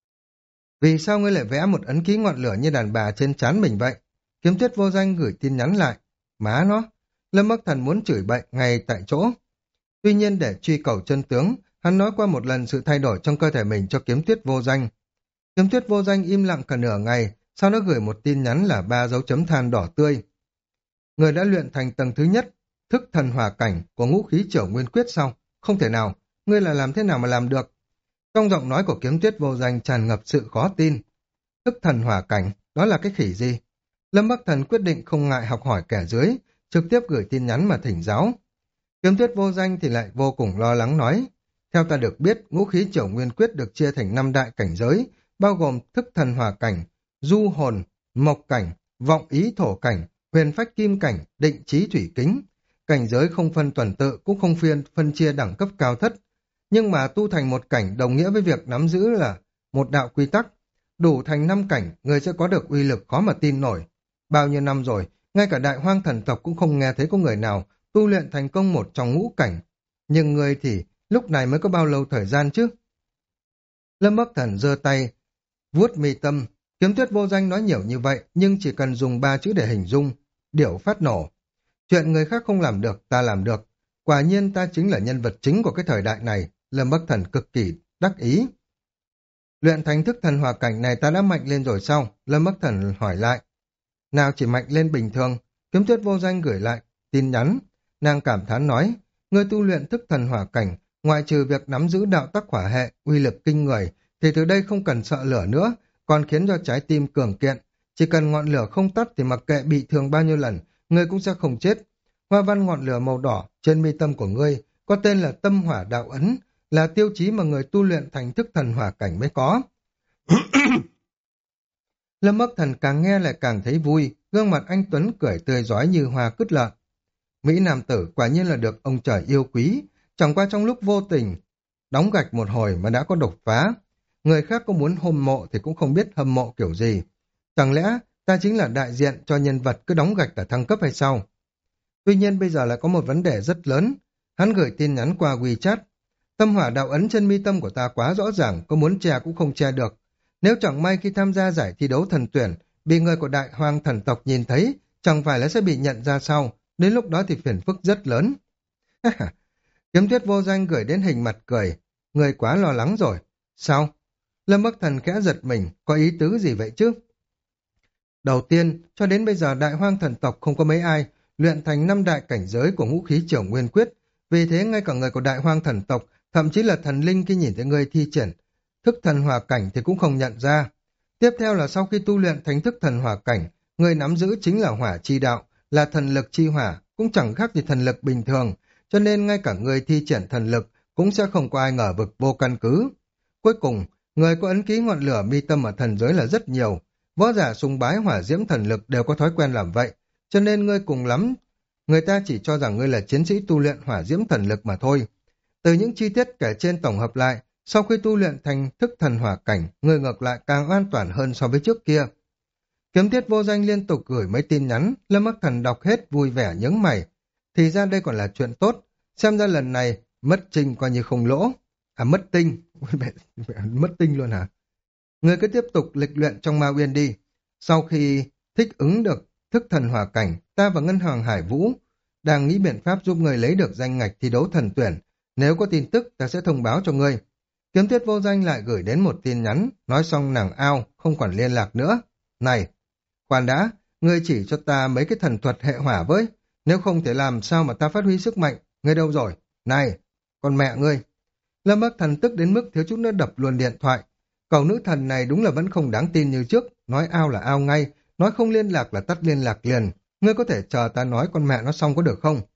Vì sao ngươi lại vẽ một ấn ký ngọn lửa như đàn bà trên trán mình vậy? Kiếm Tuyết Vô Danh gửi tin nhắn lại. Má nó! Lâm Bắc Thần muốn chửi bậy ngay tại chỗ. Tuy nhiên để truy cầu chân tướng, hắn nói qua một lần sự thay đổi trong cơ thể mình cho Kiếm Tuyết Vô Danh. Kiếm Tuyết Vô Danh im lặng cả nửa ngày, sau đó gửi một tin nhắn là ba dấu chấm than đỏ tươi. Người đã luyện thành tầng thứ nhất, thức thần hỏa cảnh của ngũ khí Chở Nguyên Quyết sau. Không thể nào, ngươi là làm thế nào mà làm được? Trong giọng nói của Kiếm Tuyết Vô Danh tràn ngập sự khó tin. Thức thần hỏa cảnh, đó là cái khỉ gì? Lâm Bắc Thần quyết định không ngại học hỏi kẻ dưới, trực tiếp gửi tin nhắn mà thỉnh giáo. Kiếm Tuyết Vô Danh thì lại vô cùng lo lắng nói. Theo ta được biết, ngũ khí Chở Nguyên Quyết được chia thành năm đại cảnh giới, bao gồm thức thần hỏa cảnh, du hồn, mộc cảnh, vọng ý thổ cảnh, huyền phách kim cảnh, định trí thủy kính. Cảnh giới không phân tuần tự, cũng không phiên phân chia đẳng cấp cao thất. Nhưng mà tu thành một cảnh đồng nghĩa với việc nắm giữ là một đạo quy tắc. Đủ thành năm cảnh, người sẽ có được uy lực khó mà tin nổi. Bao nhiêu năm rồi, ngay cả đại hoang thần tộc cũng không nghe thấy có người nào tu luyện thành công một trong ngũ cảnh. Nhưng người thì lúc này mới có bao lâu thời gian chứ? Lâm Bắc Thần giơ tay, vuốt mi tâm. Kiếm Tuyết Vô Danh nói nhiều như vậy, nhưng chỉ cần dùng ba chữ để hình dung. Điểu phát nổ. Chuyện người khác không làm được, ta làm được. Quả nhiên ta chính là nhân vật chính của cái thời đại này. Lâm Bắc Thần cực kỳ đắc ý. Luyện thành thức thần hỏa cảnh này ta đã mạnh lên rồi sao? Lâm Bắc Thần hỏi lại. Nào chỉ mạnh lên bình thường. Kiếm Tuyết Vô Danh gửi lại tin nhắn. Nàng cảm thán nói, Người tu luyện thức thần hỏa cảnh, ngoại trừ việc nắm giữ đạo tắc hỏa hệ, uy lực kinh người, thì từ đây không cần sợ lửa nữa, còn khiến cho trái tim cường kiện. Chỉ cần ngọn lửa không tắt thì mặc kệ bị thương bao nhiêu lần, ngươi cũng sẽ không chết. Hoa văn ngọn lửa màu đỏ trên mi tâm của ngươi có tên là tâm hỏa đạo ấn, là tiêu chí mà người tu luyện thành thức thần hỏa cảnh mới có. Lâm Bắc Thần càng nghe lại càng thấy vui, gương mặt anh Tuấn cười tươi rói như hoa cứt lợn. Mỹ Nam tử quả nhiên là được ông trời yêu quý, chẳng qua trong lúc vô tình, đóng gạch một hồi mà đã có đột phá. Người khác có muốn hâm mộ thì cũng không biết hâm mộ kiểu gì. Chẳng lẽ ta chính là đại diện cho nhân vật cứ đóng gạch là thăng cấp hay sao? Tuy nhiên bây giờ lại có một vấn đề rất lớn. Hắn gửi tin nhắn qua WeChat. Tâm hỏa đạo ấn trên mi tâm của ta quá rõ ràng, có muốn che cũng không che được. Nếu chẳng may khi tham gia giải thi đấu thần tuyển, bị người của đại hoang thần tộc nhìn thấy, chẳng phải là sẽ bị nhận ra sau, đến lúc đó thì phiền phức rất lớn. Kiếm Tuyết vô danh gửi đến hình mặt cười, người quá lo lắng rồi. Sao? Lâm Bắc Thần khẽ giật mình, có ý tứ gì vậy chứ? Đầu tiên, cho đến bây giờ đại hoang thần tộc không có mấy ai luyện thành năm đại cảnh giới của ngũ khí trưởng nguyên quyết, vì thế ngay cả người của đại hoang thần tộc, thậm chí là thần linh khi nhìn thấy người thi triển thức thần hỏa cảnh thì cũng không nhận ra. Tiếp theo là sau khi tu luyện thành thức thần hỏa cảnh, người nắm giữ chính là hỏa chi đạo, là thần lực chi hỏa, cũng chẳng khác gì thần lực bình thường, cho nên ngay cả người thi triển thần lực cũng sẽ không có ai ngờ vực vô căn cứ. Cuối cùng, người có ấn ký ngọn lửa mi tâm ở thần giới là rất nhiều, võ giả sùng bái hỏa diễm thần lực đều có thói quen làm vậy, cho nên ngươi cùng lắm, người ta chỉ cho rằng ngươi là chiến sĩ tu luyện hỏa diễm thần lực mà thôi. Từ những chi tiết kể trên tổng hợp lại, sau khi tu luyện thành thức thần hỏa cảnh, ngươi ngược lại càng an toàn hơn so với trước kia. Kiếm Tiết vô danh liên tục gửi mấy tin nhắn, Lâm Bắc Thần đọc hết vui vẻ nhướng mày. Thì ra đây còn là chuyện tốt, xem ra lần này mất trinh coi như không lỗ. À mất tinh, mất tinh luôn hả? Ngươi cứ tiếp tục lịch luyện trong Ma Uyên đi. Sau khi thích ứng được thức thần hỏa cảnh, ta và Ngân Hoàng Hải Vũ đang nghĩ biện pháp giúp ngươi lấy được danh ngạch thi đấu thần tuyển. Nếu có tin tức, ta sẽ thông báo cho ngươi. Kiếm Tuyết vô danh lại gửi đến một tin nhắn, nói xong nàng ao, không còn liên lạc nữa. Này, khoan đã, ngươi chỉ cho ta mấy cái thần thuật hệ hỏa với, nếu không thể làm sao mà ta phát huy sức mạnh, ngươi đâu rồi? Này, con mẹ ngươi! Lâm Bắc Thần tức đến mức thiếu chút nữa đập luôn điện thoại. Cậu nữ thần này đúng là vẫn không đáng tin như trước, nói ao là ao ngay, nói không liên lạc là tắt liên lạc liền. Ngươi có thể chờ ta nói con mẹ nó xong có được không?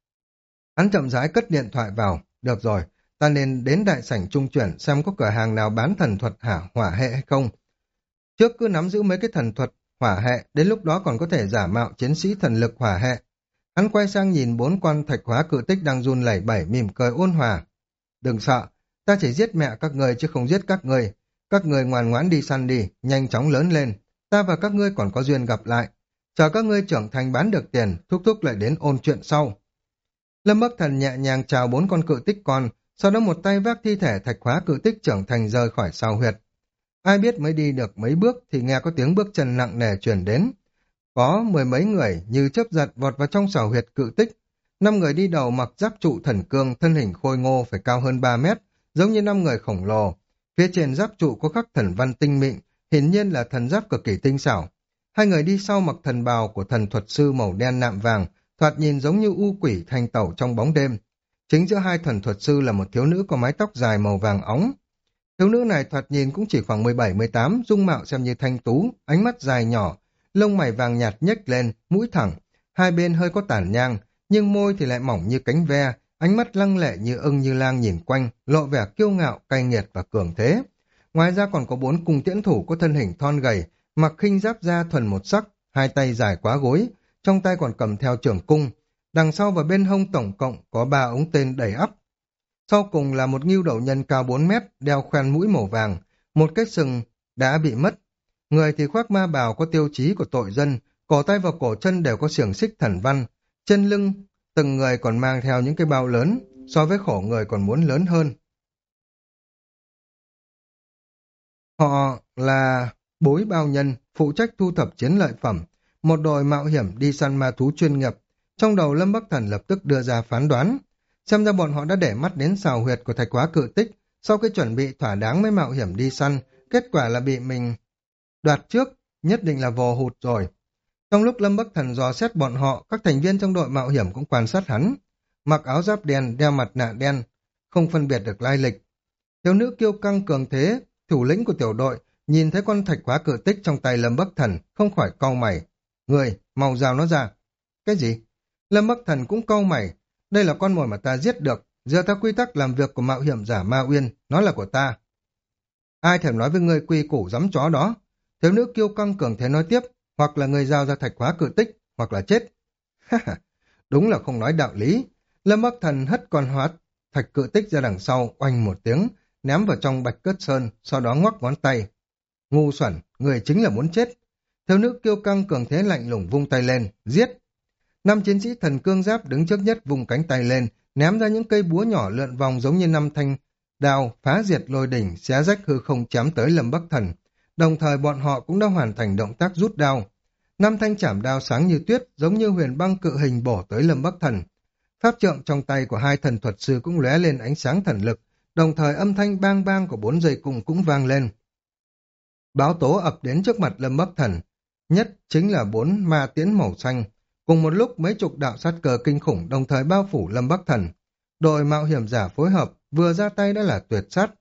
Hắn chậm rãi cất điện thoại vào. Được rồi, ta nên đến đại sảnh trung chuyển xem có cửa hàng nào bán thần thuật hả hỏa hệ hay không. Trước cứ nắm giữ mấy cái thần thuật hỏa hệ, đến lúc đó còn có thể giả mạo chiến sĩ thần lực hỏa hệ. Hắn quay sang nhìn bốn con thạch hóa cự tích đang run lẩy bẩy mỉm cười ôn hòa. Đừng sợ, ta chỉ giết mẹ các người chứ không giết các người. Các người ngoan ngoãn đi săn đi, nhanh chóng lớn lên. Ta và các ngươi còn có duyên gặp lại. Chờ các ngươi trưởng thành bán được tiền, thúc thúc lại đến ôn chuyện sau. Lâm Bắc Thần nhẹ nhàng chào bốn con cự tích con, sau đó một tay vác thi thể thạch hóa cự tích trưởng thành rời khỏi sao huyệt. Ai biết mới đi được mấy bước thì nghe có tiếng bước chân nặng nề truyền đến. Có mười mấy người như chớp giật vọt vào trong sao huyệt cự tích. Năm người đi đầu mặc giáp trụ thần cương, thân hình khôi ngô phải cao hơn ba mét, giống như năm người khổng lồ. Phía trên giáp trụ có khắc thần văn tinh mịn, hiển nhiên là thần giáp cực kỳ tinh xảo. Hai người đi sau mặc thần bào của thần thuật sư màu đen nạm vàng, thoạt nhìn giống như u quỷ thanh tẩu trong bóng đêm. Chính giữa hai thần thuật sư là một thiếu nữ có mái tóc dài màu vàng óng. Thiếu nữ này thoạt nhìn cũng chỉ khoảng mười bảy mười tám, dung mạo xem như thanh tú, ánh mắt dài nhỏ, lông mày vàng nhạt nhếch lên, mũi thẳng, hai bên hơi có tản nhang, nhưng môi thì lại mỏng như cánh ve, ánh mắt lăng lệ như ưng như lang nhìn quanh, lộ vẻ kiêu ngạo, cay nghiệt và cường thế. Ngoài ra còn có bốn cung tiễn thủ có thân hình thon gầy, mặc khinh giáp da thuần một sắc, hai tay dài quá gối, trong tay còn cầm theo trường cung. Đằng sau và bên hông tổng cộng có ba ống tên đầy ắp. Sau cùng là một ngưu đầu nhân cao bốn mét, đeo khoen mũi màu vàng, một cái sừng đã bị mất. Người thì khoác ma bào có tiêu chí của tội dân, cổ tay và cổ chân đều có xiềng xích thần văn, trên lưng từng người còn mang theo những cái bao lớn, so với khổ người còn muốn lớn hơn. Họ là bối bao nhân, phụ trách thu thập chiến lợi phẩm, một đội mạo hiểm đi săn ma thú chuyên nghiệp. Trong đầu Lâm Bắc Thần lập tức đưa ra phán đoán. Xem ra bọn họ đã để mắt đến sào huyệt của thạch hóa cự tích, sau khi chuẩn bị thỏa đáng mới mạo hiểm đi săn, kết quả là bị mình đoạt trước, nhất định là vò hụt rồi. Trong lúc Lâm Bắc Thần dò xét bọn họ, các thành viên trong đội mạo hiểm cũng quan sát hắn. mặc áo giáp đen, đeo mặt nạ đen, không phân biệt được lai lịch. Thiếu nữ kiêu căng cường thế, thủ lĩnh của tiểu đội, nhìn thấy con thạch hóa cự tích trong tay Lâm Bắc Thần, không khỏi cau mày. Người, mau giao nó ra. Cái gì? Lâm Bắc Thần cũng cau mày. Đây là con mồi mà ta giết được, dựa theo quy tắc làm việc của mạo hiểm giả Ma Uyên, nó là của ta. Ai thèm nói với ngươi quy củ giấm chó đó? Thiếu nữ kiêu căng cường thế nói tiếp, hoặc là người giao ra thạch hóa cự tích, hoặc là chết. Đúng là không nói đạo lý. Lâm Bắc Thần hất con hóa thạch cự tích ra đằng sau, oanh một tiếng, ném vào trong bạch cất sơn, sau đó ngoắc ngón tay. Ngu xuẩn, người chính là muốn chết. Thiếu nữ kiêu căng cường thế lạnh lùng vung tay lên, giết. Năm chiến sĩ thần cương giáp đứng trước nhất vung cánh tay lên, ném ra những cây búa nhỏ lượn vòng giống như năm thanh đao phá diệt lôi đỉnh, xé rách hư không chém tới Lâm Bắc Thần. Đồng thời bọn họ cũng đã hoàn thành động tác rút đao. Năm thanh chảm đao sáng như tuyết, giống như huyền băng cự hình bổ tới Lâm Bắc Thần. Pháp trượng trong tay của hai thần thuật sư cũng lóe lên ánh sáng thần lực, đồng thời âm thanh bang bang của bốn dây cung cũng vang lên. Báo tố ập đến trước mặt Lâm Bắc Thần, nhất chính là bốn ma tiễn màu xanh. Cùng một lúc mấy chục đạo sát cờ kinh khủng đồng thời bao phủ Lâm Bắc Thần. Đội mạo hiểm giả phối hợp, vừa ra tay đã là tuyệt sát.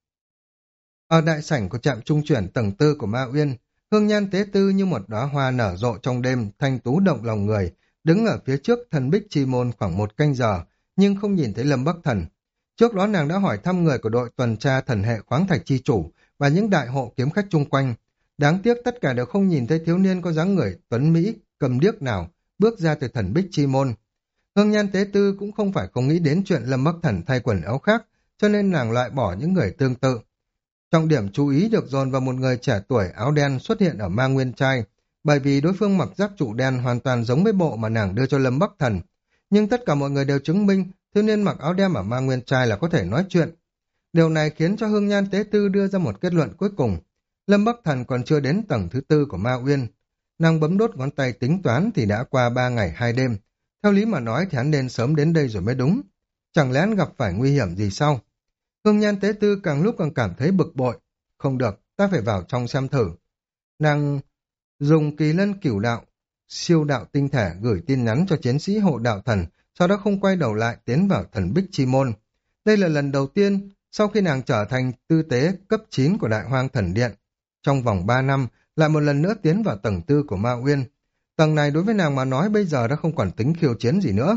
Ở đại sảnh của trạm trung chuyển tầng tư của Ma Uyên, hương nhan tế tư như một đóa hoa nở rộ trong đêm, thanh tú động lòng người, đứng ở phía trước thần bích chi môn khoảng một canh giờ, nhưng không nhìn thấy Lâm Bắc Thần. Trước đó nàng đã hỏi thăm người của đội tuần tra thần hệ khoáng thạch chi chủ và những đại hộ kiếm khách chung quanh. Đáng tiếc tất cả đều không nhìn thấy thiếu niên có dáng người tuấn Mỹ, cầm điếc nào, bước ra từ thần bích chi môn. Hương nhan tế tư cũng không phải không nghĩ đến chuyện Lâm Bắc Thần thay quần áo khác, cho nên nàng loại bỏ những người tương tự. Trọng điểm chú ý được dồn vào một người trẻ tuổi áo đen xuất hiện ở Ma Nguyên Trai, bởi vì đối phương mặc giáp trụ đen hoàn toàn giống với bộ mà nàng đưa cho Lâm Bắc Thần. Nhưng tất cả mọi người đều chứng minh thiếu niên mặc áo đen ở Ma Nguyên Trai là có thể nói chuyện. Điều này khiến cho Hương Nhan Tế Tư đưa ra một kết luận cuối cùng. Lâm Bắc Thần còn chưa đến tầng thứ tư của Ma Uyên. Nàng bấm đốt ngón tay tính toán thì đã qua ba ngày hai đêm. Theo lý mà nói thì hắn nên sớm đến đây rồi mới đúng. Chẳng lẽ hắn gặp phải nguy hiểm gì sao? Hương Nhan Tế Tư càng lúc càng cảm thấy bực bội. Không được, ta phải vào trong xem thử. Nàng dùng kỳ lân cửu đạo, siêu đạo tinh thể gửi tin nhắn cho chiến sĩ hộ đạo thần, sau đó không quay đầu lại tiến vào thần bích chi môn. Đây là lần đầu tiên sau khi nàng trở thành tư tế cấp chín của Đại Hoang Thần Điện. Trong vòng ba năm, lại một lần nữa tiến vào tầng tư của Ma Uyên. Tầng này đối với nàng mà nói bây giờ đã không còn tính khiêu chiến gì nữa.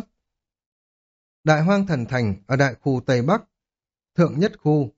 Đại Hoang Thần Thành ở đại khu Tây Bắc, thượng nhất khu.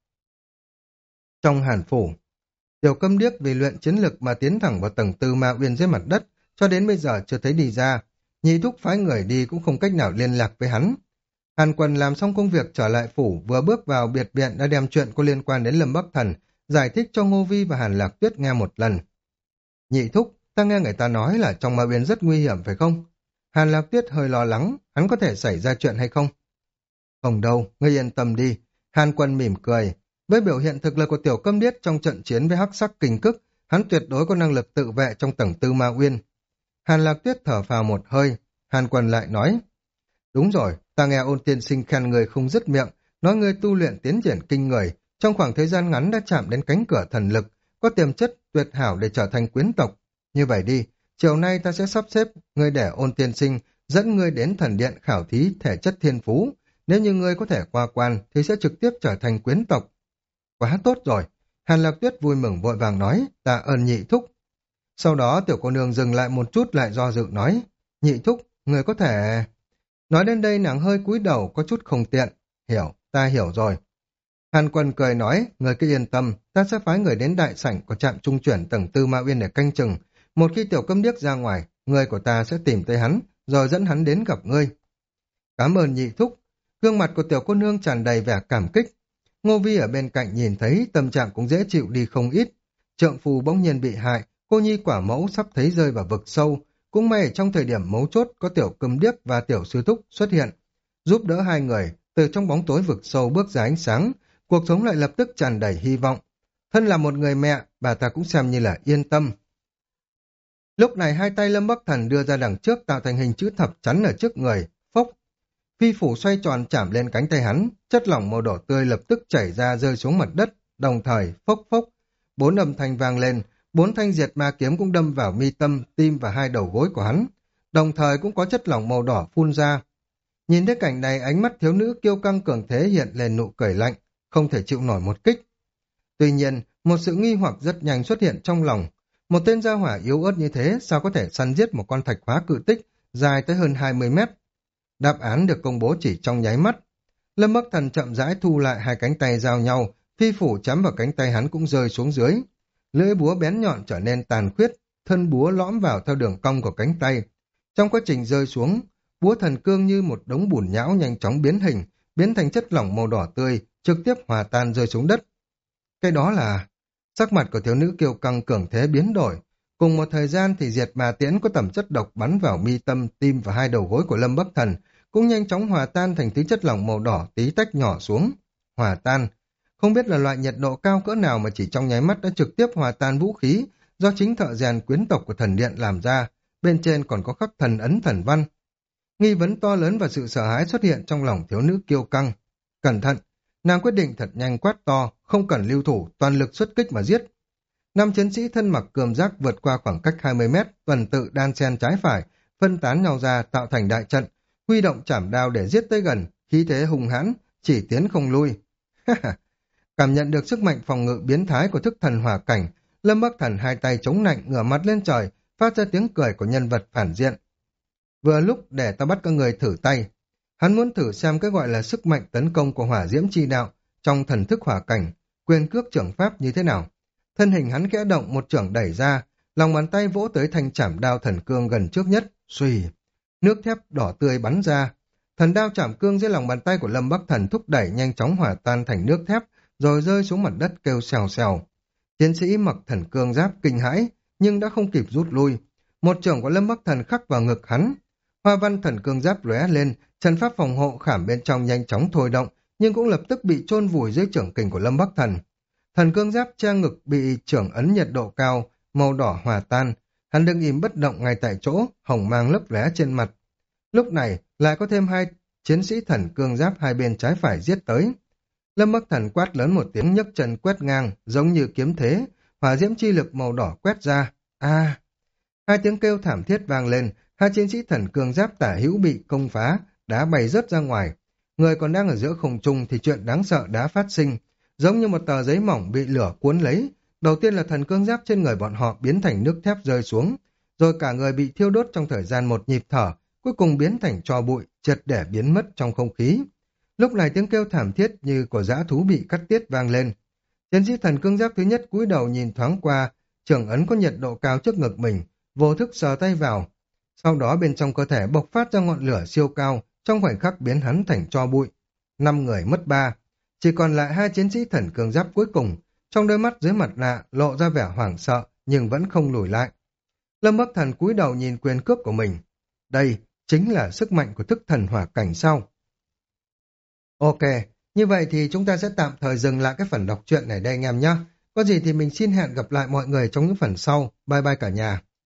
Trong Hàn Phủ, Tiểu Câm Điếc vì luyện chiến lực mà tiến thẳng vào tầng tư Ma Uyên dưới mặt đất, cho đến bây giờ chưa thấy đi ra. Nhị thúc phái người đi cũng không cách nào liên lạc với hắn. Hàn Quần làm xong công việc trở lại phủ, vừa bước vào biệt viện đã đem chuyện có liên quan đến Lâm Bắc Thần giải thích cho Ngô Vi và Hàn Lạc Tuyết nghe một lần. Nhị thúc, ta nghe người ta nói là trong Ma Uyên rất nguy hiểm phải không? Hàn Lạc Tuyết hơi lo lắng, hắn có thể xảy ra chuyện hay không? Không đâu, ngươi yên tâm đi. Hàn Quân mỉm cười. Với biểu hiện thực lực của Tiểu Câm Điếc trong trận chiến với hắc sắc kinh cức, hắn tuyệt đối có năng lực tự vệ trong tầng tư Ma Uyên. Hàn Lạc Tuyết thở phào một hơi. Hàn Quân lại nói, đúng rồi, ta nghe Ôn tiên sinh khen người không dứt miệng, nói người tu luyện tiến triển kinh người, trong khoảng thời gian ngắn đã chạm đến cánh cửa thần lực, có tiềm chất tuyệt hảo để trở thành quyến tộc. Như vậy đi, chiều nay ta sẽ sắp xếp người để Ôn tiên sinh dẫn ngươi đến thần điện khảo thí thể chất thiên phú. Nếu như ngươi có thể qua quan thì sẽ trực tiếp trở thành quyến tộc. Quá tốt rồi. Hàn Lạc Tuyết vui mừng vội vàng nói, tạ ơn nhị thúc. Sau đó tiểu cô nương dừng lại một chút lại do dự nói, nhị thúc, người có thể... Nói đến đây nàng hơi cúi đầu có chút không tiện. Hiểu, ta hiểu rồi. Hàn Quân cười nói, người cứ yên tâm, ta sẽ phái người đến đại sảnh của trạm trung chuyển tầng tư Ma Uyên để canh chừng. Một khi Tiểu Câm Điếc ra ngoài, người của ta sẽ tìm tới hắn, rồi dẫn hắn đến gặp ngươi. Cảm ơn nhị thúc. Gương mặt của tiểu cô nương tràn đầy vẻ cảm kích. Ngô Vi ở bên cạnh nhìn thấy tâm trạng cũng dễ chịu đi không ít. Trượng phu bỗng nhiên bị hại, cô nhi quả mẫu sắp thấy rơi vào vực sâu. Cũng may trong thời điểm mấu chốt có Tiểu Câm Điếc và tiểu sư thúc xuất hiện, giúp đỡ hai người từ trong bóng tối vực sâu bước ra ánh sáng. Cuộc sống lại lập tức tràn đầy hy vọng. Thân là một người mẹ, bà ta cũng xem như là yên tâm. Lúc này hai tay Lâm Bắc Thần đưa ra đằng trước tạo thành hình chữ thập chắn ở trước người. Phốc. Phi phủ xoay tròn chạm lên cánh tay hắn, chất lỏng màu đỏ tươi lập tức chảy ra rơi xuống mặt đất, đồng thời phốc phốc. Bốn âm thanh vang lên, bốn thanh diệt ma kiếm cũng đâm vào mi tâm, tim và hai đầu gối của hắn. Đồng thời cũng có chất lỏng màu đỏ phun ra. Nhìn thấy cảnh này, ánh mắt thiếu nữ kiêu căng cường thế hiện lên nụ cười lạnh, không thể chịu nổi một kích. Tuy nhiên, một sự nghi hoặc rất nhanh xuất hiện trong lòng. Một tên gia hỏa yếu ớt như thế sao có thể săn giết một con thạch hóa cự tích dài tới hơn hai mươi mét? Đáp án được công bố chỉ trong nháy mắt. Lâm Bắc Thần chậm rãi thu lại hai cánh tay giao nhau, phi phủ chém vào cánh tay hắn cũng rơi xuống dưới. Lưỡi búa bén nhọn trở nên tàn khuyết, thân búa lõm vào theo đường cong của cánh tay. Trong quá trình rơi xuống, búa thần cương như một đống bùn nhão nhanh chóng biến hình, biến thành chất lỏng màu đỏ tươi, trực tiếp hòa tan rơi xuống đất. Cái đó là... Sắc mặt của thiếu nữ kiêu căng cường thế biến đổi. Cùng một thời gian thì diệt mà tiễn có tẩm chất độc bắn vào mi tâm, tim và hai đầu gối của Lâm Bắc Thần, cũng nhanh chóng hòa tan thành thứ chất lỏng màu đỏ tí tách nhỏ xuống. Hòa tan. Không biết là loại nhiệt độ cao cỡ nào mà chỉ trong nháy mắt đã trực tiếp hòa tan vũ khí do chính thợ rèn quyến tộc của thần điện làm ra, bên trên còn có khắc thần ấn thần văn. Nghi vấn to lớn và sự sợ hãi xuất hiện trong lòng thiếu nữ kiêu căng. Cẩn thận! Nàng quyết định thật nhanh quát to, không cần lưu thủ, toàn lực xuất kích mà giết. Năm chiến sĩ thân mặc cườm giáp vượt qua khoảng cách hai mươi mét, tuần tự đan xen trái phải, phân tán nhau ra tạo thành đại trận, huy động chảm đao để giết tới gần, khí thế hùng hãn, chỉ tiến không lui. Cảm nhận được sức mạnh phòng ngự biến thái của thức thần hỏa cảnh, Lâm Bắc Thần hai tay chống nạnh ngửa mặt lên trời, phát ra tiếng cười của nhân vật phản diện. Vừa lúc để ta bắt các người thử tay. Hắn muốn thử xem cái gọi là sức mạnh tấn công của hỏa diễm chi đạo trong thần thức hỏa cảnh, quyền cước trưởng pháp như thế nào. Thân hình hắn khẽ động, một chưởng đẩy ra, lòng bàn tay vỗ tới thanh chảm đao thần cương gần trước nhất, xuy. Nước thép đỏ tươi bắn ra. Thần đao chảm cương dưới lòng bàn tay của Lâm Bắc Thần thúc đẩy nhanh chóng hòa tan thành nước thép, rồi rơi xuống mặt đất kêu xèo xèo. Chiến sĩ mặc thần cương giáp kinh hãi, nhưng đã không kịp rút lui. Một chưởng của Lâm Bắc Thần khắc vào ngực hắn. Hoa văn thần cương giáp lóe lên, trận pháp phòng hộ khảm bên trong nhanh chóng thôi động, nhưng cũng lập tức bị chôn vùi dưới chưởng kình của Lâm Bắc Thần. Thần cương giáp che ngực bị chưởng ấn nhiệt độ cao, màu đỏ hòa tan. Hắn đứng im bất động ngay tại chỗ, hồng mang lấp lóe trên mặt. Lúc này lại có thêm hai chiến sĩ thần cương giáp hai bên trái phải giết tới. Lâm Bắc Thần quát lớn một tiếng, nhấc chân quét ngang, giống như kiếm thế, hỏa diễm chi lực màu đỏ quét ra. A! Hai tiếng kêu thảm thiết vang lên, hai chiến sĩ thần cương giáp tả hữu bị công phá, đá bay rớt ra ngoài. Người còn đang ở giữa không trung thì chuyện đáng sợ đã phát sinh, giống như một tờ giấy mỏng bị lửa cuốn lấy. Đầu tiên là thần cương giáp trên người bọn họ biến thành nước thép rơi xuống, rồi cả người bị thiêu đốt trong thời gian một nhịp thở, cuối cùng biến thành tro bụi, triệt để biến mất trong không khí. Lúc này tiếng kêu thảm thiết như của dã thú bị cắt tiết vang lên. Chiến sĩ thần cương giáp thứ nhất cúi đầu nhìn thoáng qua, chưởng ấn có nhiệt độ cao trước ngực mình, vô thức sờ tay vào. Sau đó bên trong cơ thể bộc phát ra ngọn lửa siêu cao, trong khoảnh khắc biến hắn thành tro bụi. Năm người mất ba, chỉ còn lại hai chiến sĩ thần cương giáp cuối cùng, trong đôi mắt dưới mặt nạ lộ ra vẻ hoảng sợ nhưng vẫn không lùi lại. Lâm Bắc Thần cúi đầu nhìn quyền cước của mình. Đây chính là sức mạnh của thức thần hỏa cảnh sau. Ok, như vậy thì chúng ta sẽ tạm thời dừng lại cái phần đọc truyện này đây anh em nhé. Có gì thì mình xin hẹn gặp lại mọi người trong những phần sau. Bye bye cả nhà.